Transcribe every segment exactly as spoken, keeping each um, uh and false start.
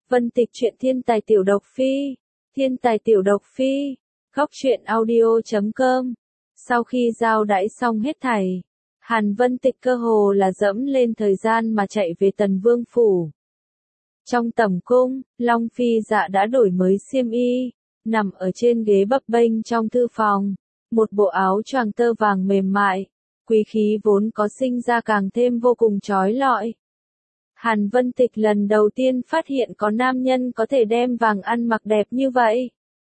Vân Tịch truyện thiên tài tiểu độc phi, thiên tài tiểu độc phi, góc truyện audio chấm com. Sau khi giao đãi xong hết thảy, Hàn Vân Tịch cơ hồ là dẫm lên thời gian mà chạy về Tần Vương phủ. Trong tẩm cung, Long Phi Dạ đã đổi mới xiêm y, nằm ở trên ghế bập bênh trong thư phòng, một bộ áo choàng tơ vàng mềm mại, quý khí vốn có sinh ra càng thêm vô cùng chói lọi. Hàn Vân Tịch lần đầu tiên phát hiện có nam nhân có thể đem vàng ăn mặc đẹp như vậy.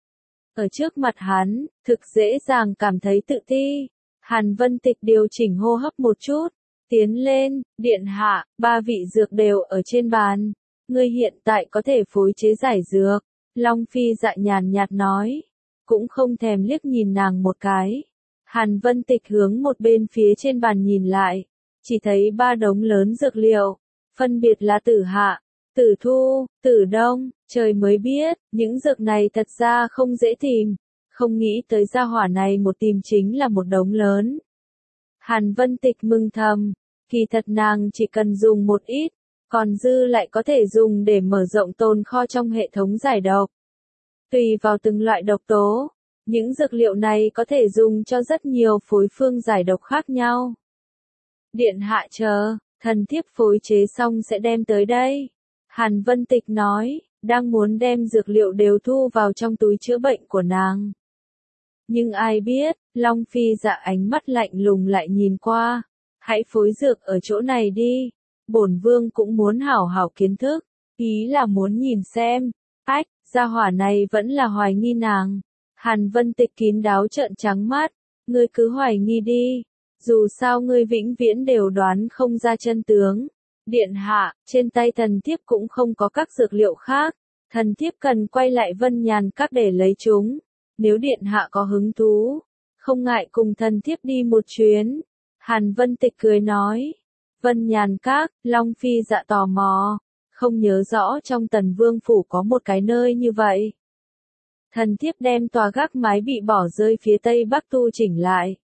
Ở trước mặt hắn, thực dễ dàng cảm thấy tự ti. Hàn Vân Tịch điều chỉnh hô hấp một chút, tiến lên, điện hạ, ba vị dược đều ở trên bàn. Ngươi hiện tại có thể phối chế giải dược. Long Phi Dạ nhàn nhạt nói, cũng không thèm liếc nhìn nàng một cái. Hàn Vân Tịch hướng một bên phía trên bàn nhìn lại, chỉ thấy ba đống lớn dược liệu, phân biệt là tử hạ, tử thu, tử đông, trời mới biết, những dược này thật ra không dễ tìm, không nghĩ tới gia hỏa này một tìm chính là một đống lớn. Hàn Vân Tịch mừng thầm, kỳ thật nàng chỉ cần dùng một ít, còn dư lại có thể dùng để mở rộng tồn kho trong hệ thống giải độc. Tùy vào từng loại độc tố, những dược liệu này có thể dùng cho rất nhiều phối phương giải độc khác nhau. Điện hạ chờ, thần thiếp phối chế xong sẽ đem tới đây. Hàn Vân Tịch nói, đang muốn đem dược liệu đều thu vào trong túi chữa bệnh của nàng. Nhưng ai biết, Long Phi Dạ ánh mắt lạnh lùng lại nhìn qua. Hãy phối dược ở chỗ này đi. Bổn vương cũng muốn hảo hảo kiến thức. Ý là muốn nhìn xem. Ách, gia hỏa này vẫn là hoài nghi nàng. Hàn Vân Tịch kín đáo trợn trắng mắt. Ngươi cứ hoài nghi đi. Dù sao ngươi vĩnh viễn đều đoán không ra chân tướng. Điện hạ, trên tay thần thiếp cũng không có các dược liệu khác. Thần thiếp cần quay lại Vân Nhàn Các để lấy chúng. Nếu điện hạ có hứng thú, không ngại cùng thần thiếp đi một chuyến. Hàn Vân Tịch cười nói. Vân Nhàn Các, Long Phi Dạ tò mò. Không nhớ rõ trong Tần Vương phủ có một cái nơi như vậy. Thần thiếp đem tòa gác mái bị bỏ rơi phía tây bắc tu chỉnh lại.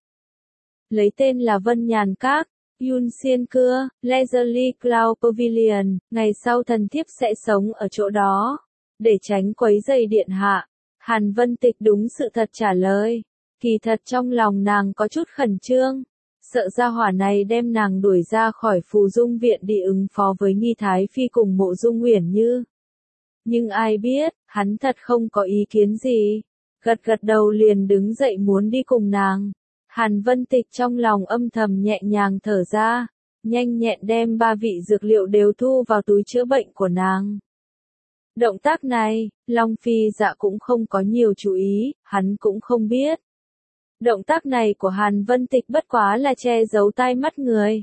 Lấy tên là Vân Nhàn Các, Yun Xiên Cưa, Leisurely Cloud Pavilion, ngày sau thần thiếp sẽ sống ở chỗ đó, để tránh quấy rầy điện hạ. Hàn Vân Tịch đúng sự thật trả lời, kỳ thật trong lòng nàng có chút khẩn trương, sợ gia hỏa này đem nàng đuổi ra khỏi Phù Dung Viện đi ứng phó với Nghi Thái Phi cùng Mộ Dung Uyển Như. Nhưng ai biết, hắn thật không có ý kiến gì, gật gật đầu liền đứng dậy muốn đi cùng nàng. Hàn Vân Tịch trong lòng âm thầm nhẹ nhàng thở ra, nhanh nhẹn đem ba vị dược liệu đều thu vào túi chữa bệnh của nàng. Động tác này, Long Phi Dạ cũng không có nhiều chú ý, hắn cũng không biết. Động tác này của Hàn Vân Tịch bất quá là che giấu tai mắt người.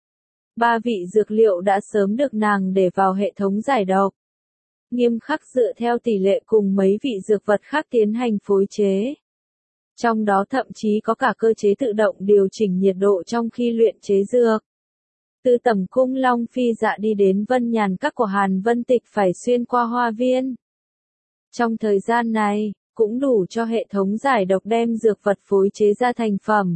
Ba vị dược liệu đã sớm được nàng để vào hệ thống giải độc. Nghiêm khắc dựa theo tỷ lệ cùng mấy vị dược vật khác tiến hành phối chế. Trong đó thậm chí có cả cơ chế tự động điều chỉnh nhiệt độ trong khi luyện chế dược. Từ tẩm cung Long Phi Dạ đi đến Vân Nhàn Các của Hàn Vân Tịch phải xuyên qua hoa viên. Trong thời gian này, cũng đủ cho hệ thống giải độc đem dược vật phối chế ra thành phẩm.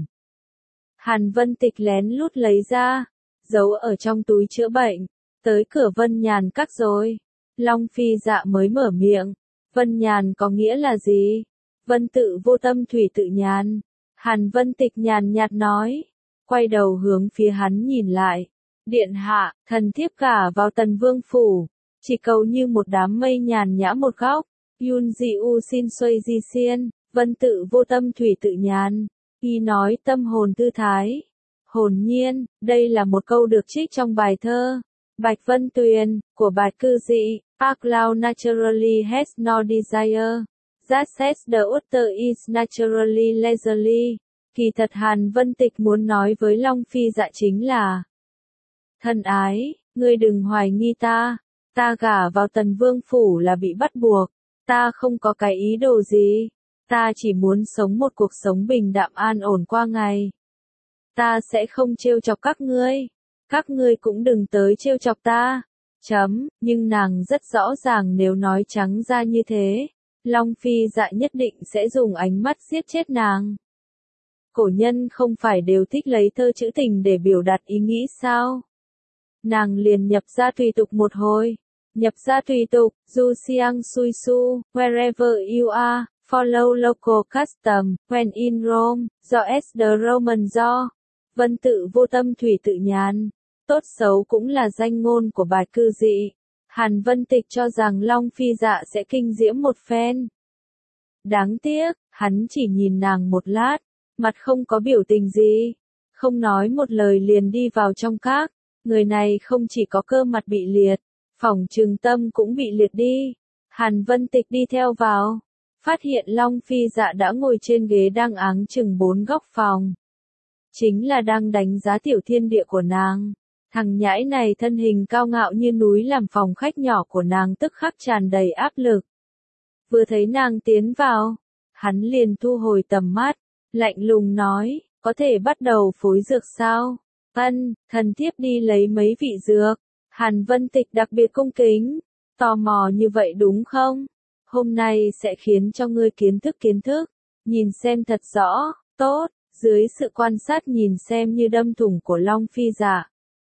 Hàn Vân Tịch lén lút lấy ra, giấu ở trong túi chữa bệnh, tới cửa Vân Nhàn Các rồi. Long Phi Dạ mới mở miệng, Vân Nhàn có nghĩa là gì? Vân tự vô tâm thủy tự nhàn. Hàn Vân Tịch nhàn nhạt nói, quay đầu hướng phía hắn nhìn lại. Điện hạ, thần thiếp cả vào Tần Vương phủ, chỉ cầu như một đám mây nhàn nhã một góc. Yun Ji U xin xuôi di xiên, vân tự vô tâm thủy tự nhàn. Y nói tâm hồn thư thái. Hồn nhiên, đây là một câu được trích trong bài thơ Bạch Vân Tuyền, của Bạch Cư Dị. A cloud naturally has no desire. That says the water is naturally leisurely. Kỳ thật Hàn Vân Tịch muốn nói với Long Phi Dạ chính là: thân ái, ngươi đừng hoài nghi ta. Ta gả vào Tần Vương phủ là bị bắt buộc. Ta không có cái ý đồ gì. Ta chỉ muốn sống một cuộc sống bình đạm an ổn qua ngày. Ta sẽ không trêu chọc các ngươi. Các ngươi cũng đừng tới trêu chọc ta. Chấm, nhưng nàng rất rõ ràng nếu nói trắng ra như thế, Long Phi Dạ nhất định sẽ dùng ánh mắt giết chết nàng. Cổ nhân không phải đều thích lấy thơ trữ tình để biểu đạt ý nghĩ sao? Nàng liền nhập ra tùy tục một hồi, Nhập ra tùy tục, Du Xiang Sui Su, wherever you are, follow local custom, when in Rome, do as the Roman do. Vân tự vô tâm thủy tự nhàn. Tốt xấu cũng là danh ngôn của bài cư dị. Hàn Vân Tịch cho rằng Long Phi Dạ sẽ kinh diễm một phen. Đáng tiếc, hắn chỉ nhìn nàng một lát, mặt không có biểu tình gì, không nói một lời liền đi vào trong các. Người này không chỉ có cơ mặt bị liệt, phỏng chừng tâm cũng bị liệt đi. Hàn Vân Tịch đi theo vào, phát hiện Long Phi Dạ đã ngồi trên ghế đang áng chừng bốn góc phòng. Chính là đang đánh giá tiểu thiên địa của nàng. Thằng nhãi này thân hình cao ngạo như núi làm phòng khách nhỏ của nàng tức khắc tràn đầy áp lực. Vừa thấy nàng tiến vào, hắn liền thu hồi tầm mắt, lạnh lùng nói, có thể bắt đầu phối dược sao? Ân, thần thiếp đi lấy mấy vị dược. Hàn Vân Tịch đặc biệt cung kính, tò mò như vậy đúng không? Hôm nay sẽ khiến cho ngươi kiến thức kiến thức, nhìn xem thật rõ, tốt, dưới sự quan sát nhìn xem như đâm thủng của Long Phi Dạ.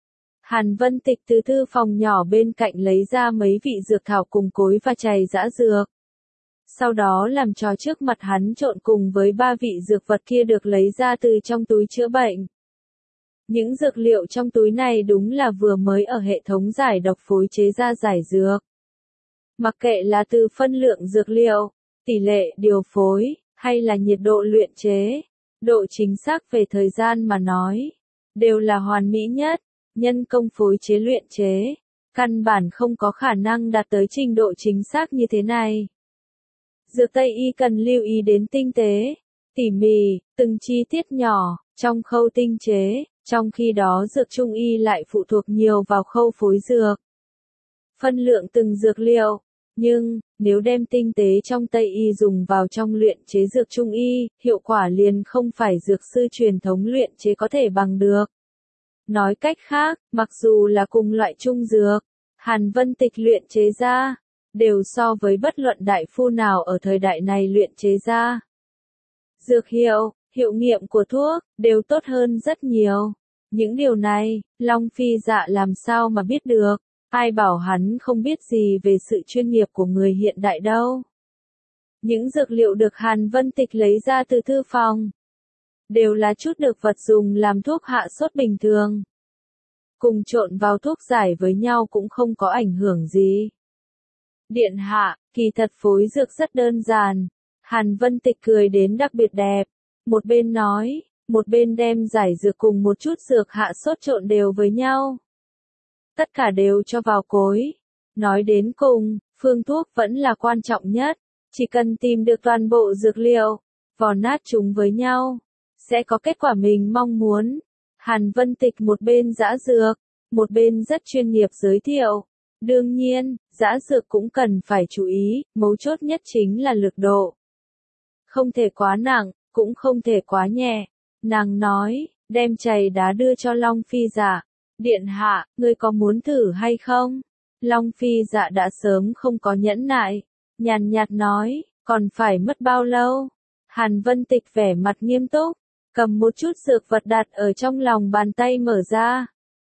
Hàn Vân Tịch từ thư phòng nhỏ bên cạnh lấy ra mấy vị dược thảo cùng cối và chày giã dược. Sau đó làm trò trước mặt hắn trộn cùng với ba vị dược vật kia được lấy ra từ trong túi chữa bệnh. Những dược liệu trong túi này đúng là vừa mới ở hệ thống giải độc phối chế ra giải dược. Mặc kệ là từ phân lượng dược liệu, tỷ lệ điều phối, hay là nhiệt độ luyện chế, độ chính xác về thời gian mà nói, đều là hoàn mỹ nhất. Nhân công phối chế luyện chế, căn bản không có khả năng đạt tới trình độ chính xác như thế này. Dược Tây y cần lưu ý đến tinh tế, tỉ mỉ, từng chi tiết nhỏ, trong khâu tinh chế, trong khi đó dược Trung y lại phụ thuộc nhiều vào khâu phối dược. Phân lượng từng dược liệu, nhưng, nếu đem tinh tế trong Tây y dùng vào trong luyện chế dược Trung y, hiệu quả liền không phải dược sư truyền thống luyện chế có thể bằng được. Nói cách khác, mặc dù là cùng loại trung dược, Hàn Vân Tịch luyện chế ra, đều so với bất luận đại phu nào ở thời đại này luyện chế ra. Dược hiệu, hiệu nghiệm của thuốc, đều tốt hơn rất nhiều. Những điều này, Long Phi Dạ làm sao mà biết được, ai bảo hắn không biết gì về sự chuyên nghiệp của người hiện đại đâu. Những dược liệu được Hàn Vân Tịch lấy ra từ thư phòng, đều là chút được vật dùng làm thuốc hạ sốt bình thường. Cùng trộn vào thuốc giải với nhau cũng không có ảnh hưởng gì. Điện hạ, kỳ thật phối dược rất đơn giản. Hàn Vân Tịch cười đến đặc biệt đẹp. Một bên nói, một bên đem giải dược cùng một chút dược hạ sốt trộn đều với nhau. Tất cả đều cho vào cối. Nói đến cùng, phương thuốc vẫn là quan trọng nhất. Chỉ cần tìm được toàn bộ dược liệu, vò nát chúng với nhau, sẽ có kết quả mình mong muốn. Hàn Vân Tịch một bên giã dược, một bên rất chuyên nghiệp giới thiệu. Đương nhiên, giã dược cũng cần phải chú ý, mấu chốt nhất chính là lực độ. Không thể quá nặng, cũng không thể quá nhẹ. Nàng nói, đem chày đá đưa cho Long Phi Dạ. Điện hạ, ngươi có muốn thử hay không? Long Phi Dạ đã sớm không có nhẫn nại. Nhàn nhạt nói, còn phải mất bao lâu? Hàn Vân Tịch vẻ mặt nghiêm túc, cầm một chút dược vật đặt ở trong lòng bàn tay mở ra.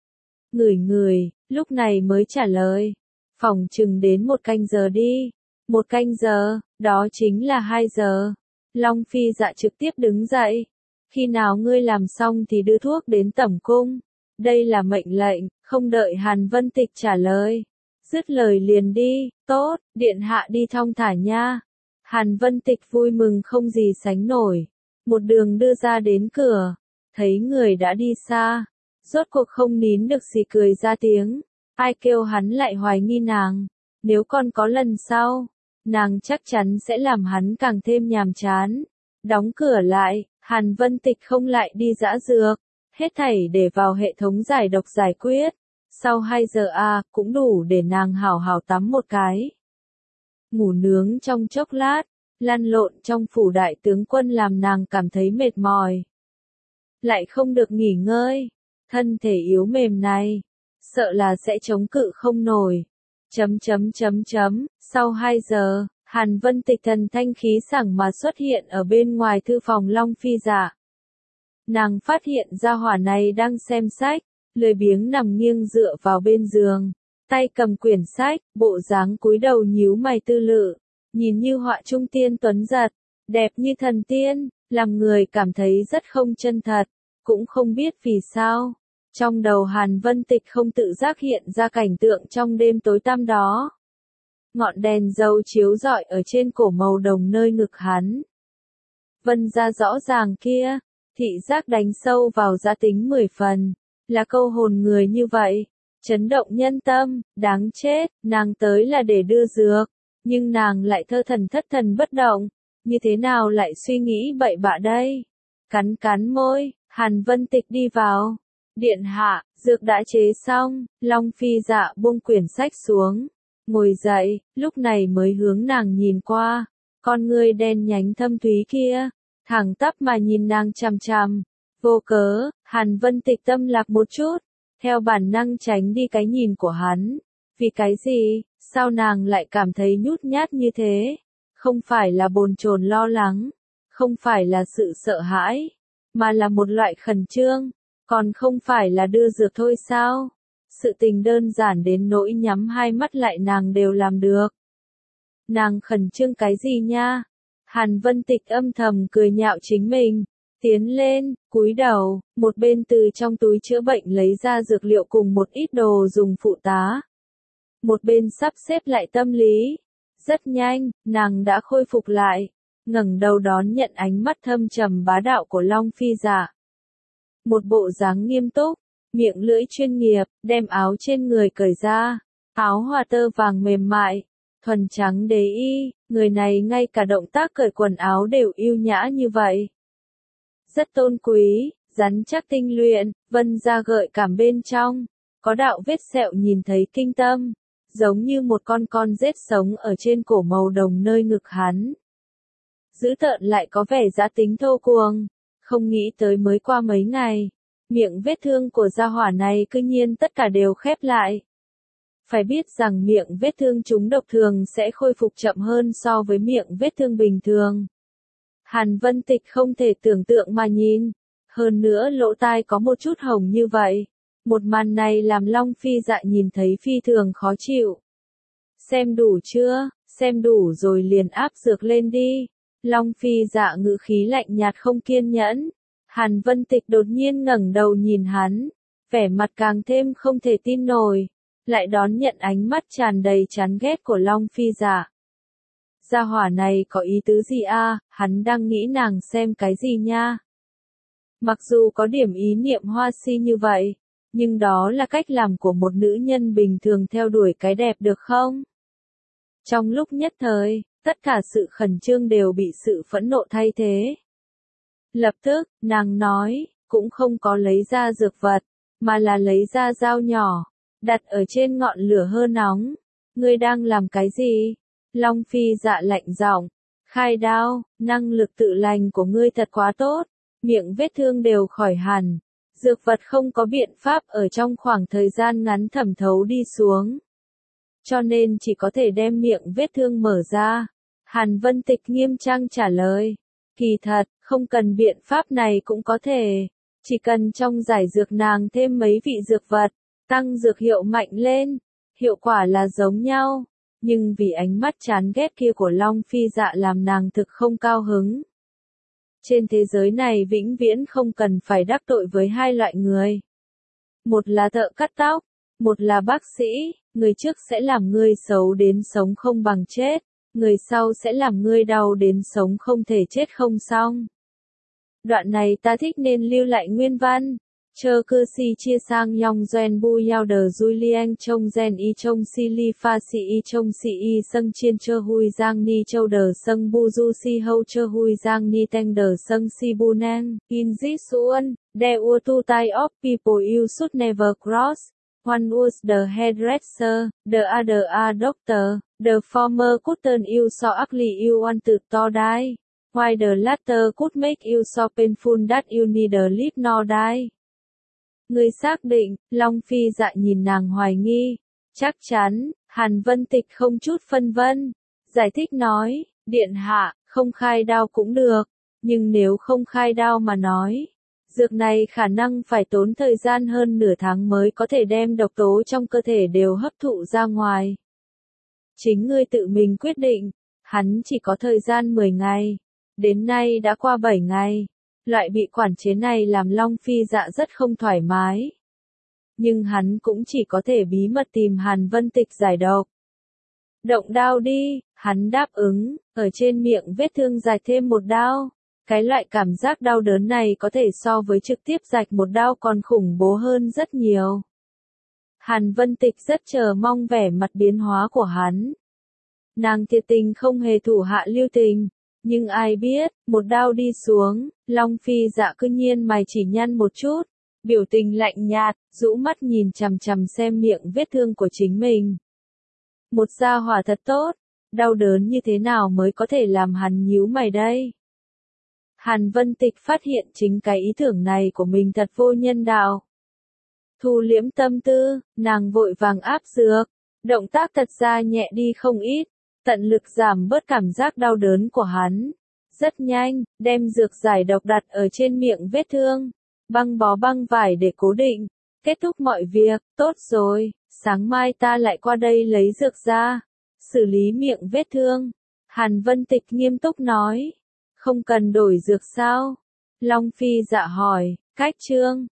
Ngửi ngửi, lúc này mới trả lời. Phỏng chừng đến một canh giờ đi. Một canh giờ, đó chính là hai giờ. Long Phi Dạ trực tiếp đứng dậy. Khi nào ngươi làm xong thì đưa thuốc đến tẩm cung. Đây là mệnh lệnh, không đợi Hàn Vân Tịch trả lời. Dứt lời liền đi, tốt, điện hạ đi thong thả nha. Hàn Vân Tịch vui mừng không gì sánh nổi. Một đường đưa ra đến cửa, thấy người đã đi xa. Rốt cuộc không nín được xì cười ra tiếng. Ai kêu hắn lại hoài nghi nàng. Nếu còn có lần sau, nàng chắc chắn sẽ làm hắn càng thêm nhàm chán. Đóng cửa lại, Hàn Vân Tịch không lại đi giã dược. Hết thảy để vào hệ thống giải độc giải quyết. Sau hai giờ a à, cũng đủ để nàng hảo hảo tắm một cái. Ngủ nướng trong chốc lát, lăn lộn trong phủ đại tướng quân làm nàng cảm thấy mệt mỏi. Lại không được nghỉ ngơi. Thân thể yếu mềm này, sợ là sẽ chống cự không nổi. Chấm chấm chấm chấm, sau hai giờ, Hàn Vân Tịch thần thanh khí sảng mà xuất hiện ở bên ngoài thư phòng Long Phi Dạ. Nàng phát hiện ra hỏa này đang xem sách, lười biếng nằm nghiêng dựa vào bên giường. tay cầm quyển sách, bộ dáng cúi đầu nhíu mày tư lự, nhìn như họa trung tiên tuấn giật, đẹp như thần tiên, làm người cảm thấy rất không chân thật, cũng không biết vì sao. Trong đầu Hàn Vân Tịch không tự giác hiện ra cảnh tượng trong đêm tối tăm đó. Ngọn đèn dầu chiếu rọi ở trên cổ màu đồng nơi ngực hắn. Vân ra rõ ràng kia, thị giác đánh sâu vào giá tính mười phần, là câu hồn người như vậy, chấn động nhân tâm, đáng chết, nàng tới là để đưa dược, nhưng nàng lại thơ thần thất thần bất động, như thế nào lại suy nghĩ bậy bạ đây? Cắn cắn môi, Hàn Vân Tịch đi vào. Điện hạ, dược đã chế xong, Long Phi Dạ buông quyển sách xuống, ngồi dậy, lúc này mới hướng nàng nhìn qua, con ngươi đen nhánh thâm thúy kia, thẳng tắp mà nhìn nàng chằm chằm. Vô cớ, Hàn Vân Tịch tâm lạc một chút, theo bản năng tránh đi cái nhìn của hắn. Vì cái gì, sao nàng lại cảm thấy nhút nhát như thế? Không phải là bồn chồn lo lắng, không phải là sự sợ hãi, mà là một loại khẩn trương, còn không phải là đưa dược thôi sao? Sự tình đơn giản đến nỗi nhắm hai mắt lại nàng đều làm được. Nàng khẩn trương cái gì nha? Hàn Vân Tịch âm thầm cười nhạo chính mình, tiến lên, cúi đầu, một bên từ trong túi chữa bệnh lấy ra dược liệu cùng một ít đồ dùng phụ tá. Một bên sắp xếp lại tâm lý. Rất nhanh, nàng đã khôi phục lại, ngẩng đầu đón nhận ánh mắt thâm trầm bá đạo của Long Phi Dạ. Một bộ dáng nghiêm túc, miệng lưỡi chuyên nghiệp, đem áo trên người cởi ra, áo hoa tơ vàng mềm mại, thuần trắng đế y, người này ngay cả động tác cởi quần áo đều yêu nhã như vậy. Rất tôn quý, rắn chắc tinh luyện, vân ra gợi cảm bên trong, có đạo vết sẹo nhìn thấy kinh tâm, giống như một con con rết sống ở trên cổ màu đồng nơi ngực hắn. Dữ tợn lại có vẻ dã tính thô cuồng, không nghĩ tới mới qua mấy ngày, miệng vết thương của gia hỏa này cư nhiên tất cả đều khép lại. Phải biết rằng miệng vết thương trúng độc thường sẽ khôi phục chậm hơn so với miệng vết thương bình thường. Hàn Vân Tịch không thể tưởng tượng mà nhìn, hơn nữa lỗ tai có một chút hồng như vậy. Một màn này làm Long Phi Dạ nhìn thấy phi thường khó chịu. Xem đủ chưa, xem đủ rồi liền áp dược lên đi. Long Phi Dạ ngữ khí lạnh nhạt không kiên nhẫn. Hàn Vân Tịch đột nhiên ngẩng đầu nhìn hắn, vẻ mặt càng thêm không thể tin nổi, lại đón nhận ánh mắt tràn đầy chán ghét của Long Phi Dạ. Gia hỏa này có ý tứ gì a? Hắn đang nghĩ nàng xem cái gì nha? Mặc dù có điểm ý niệm hoa si như vậy, nhưng đó là cách làm của một nữ nhân bình thường theo đuổi cái đẹp được không? Trong lúc nhất thời, tất cả sự khẩn trương đều bị sự phẫn nộ thay thế. Lập tức, nàng nói, cũng không có lấy ra dược vật, mà là lấy ra dao nhỏ, đặt ở trên ngọn lửa hơ nóng. Ngươi đang làm cái gì? Long Phi Dạ lạnh giọng, khai đao, năng lực tự lành của ngươi thật quá tốt, miệng vết thương đều khỏi hẳn. Dược vật không có biện pháp ở trong khoảng thời gian ngắn thẩm thấu đi xuống. Cho nên chỉ có thể đem miệng vết thương mở ra. Hàn Vân Tịch nghiêm trang trả lời. Kỳ thật, không cần biện pháp này cũng có thể. Chỉ cần trong giải dược nàng thêm mấy vị dược vật, tăng dược hiệu mạnh lên. Hiệu quả là giống nhau. Nhưng vì ánh mắt chán ghét kia của Long Phi Dạ làm nàng thực không cao hứng. Trên thế giới này vĩnh viễn không cần phải đắc tội với hai loại người. Một là thợ cắt tóc, một là bác sĩ, người trước sẽ làm ngươi xấu đến sống không bằng chết, người sau sẽ làm ngươi đau đến sống không thể chết không xong. Đoạn này ta thích nên lưu lại nguyên văn. Chơ cơ si chia sang yong doen bu yao đờ Julian trông gen y trông si li pha si y trông si y sâng chiên chơ hui giang ni châu đờ sâng bu du si hâu chơ hui giang ni teng đờ sâng si bu nang, in zi suon, de ua tu tai of people you should never cross. One was the hairdresser, the other a doctor, the former could turn you so ugly you wanted to die, while the latter could make you so painful that you neither live nor die. Ngươi xác định, Long Phi Dạ nhìn nàng hoài nghi. Chắc chắn, Hàn Vân Tịch không chút phân vân. Giải thích nói, điện hạ, không khai đao cũng được. Nhưng nếu không khai đao mà nói, Dược này khả năng phải tốn thời gian hơn nửa tháng mới có thể đem độc tố trong cơ thể đều hấp thụ ra ngoài. Chính ngươi tự mình quyết định, hắn chỉ có thời gian mười ngày. Đến nay đã qua bảy ngày. Loại bị quản chế này làm Long Phi Dạ rất không thoải mái. Nhưng hắn cũng chỉ có thể bí mật tìm Hàn Vân Tịch giải độc. Động đao đi, hắn đáp ứng, ở trên miệng vết thương rạch thêm một đao. Cái loại cảm giác đau đớn này có thể so với trực tiếp rạch một đao còn khủng bố hơn rất nhiều. Hàn Vân Tịch rất chờ mong vẻ mặt biến hóa của hắn. Nàng thiệt tình không hề thủ hạ lưu tình. Nhưng ai biết, một đao đi xuống, Long Phi Dạ cư nhiên mày chỉ nhăn một chút. Biểu tình lạnh nhạt, rũ mắt nhìn chằm chằm xem miệng vết thương của chính mình. Một gia hỏa thật tốt, đau đớn như thế nào mới có thể làm hắn nhíu mày đây? Hàn Vân Tịch phát hiện chính cái ý tưởng này của mình thật vô nhân đạo. Thu liễm tâm tư, nàng vội vàng áp dược, động tác thật ra nhẹ đi không ít, tận lực giảm bớt cảm giác đau đớn của hắn. Rất nhanh, đem dược giải độc đặt ở trên miệng vết thương, băng bó băng vải để cố định, kết thúc mọi việc, tốt rồi, sáng mai ta lại qua đây lấy dược ra, xử lý miệng vết thương. Hàn Vân Tịch nghiêm túc nói, không cần đổi dược sao? Long Phi Dạ hỏi, cách chương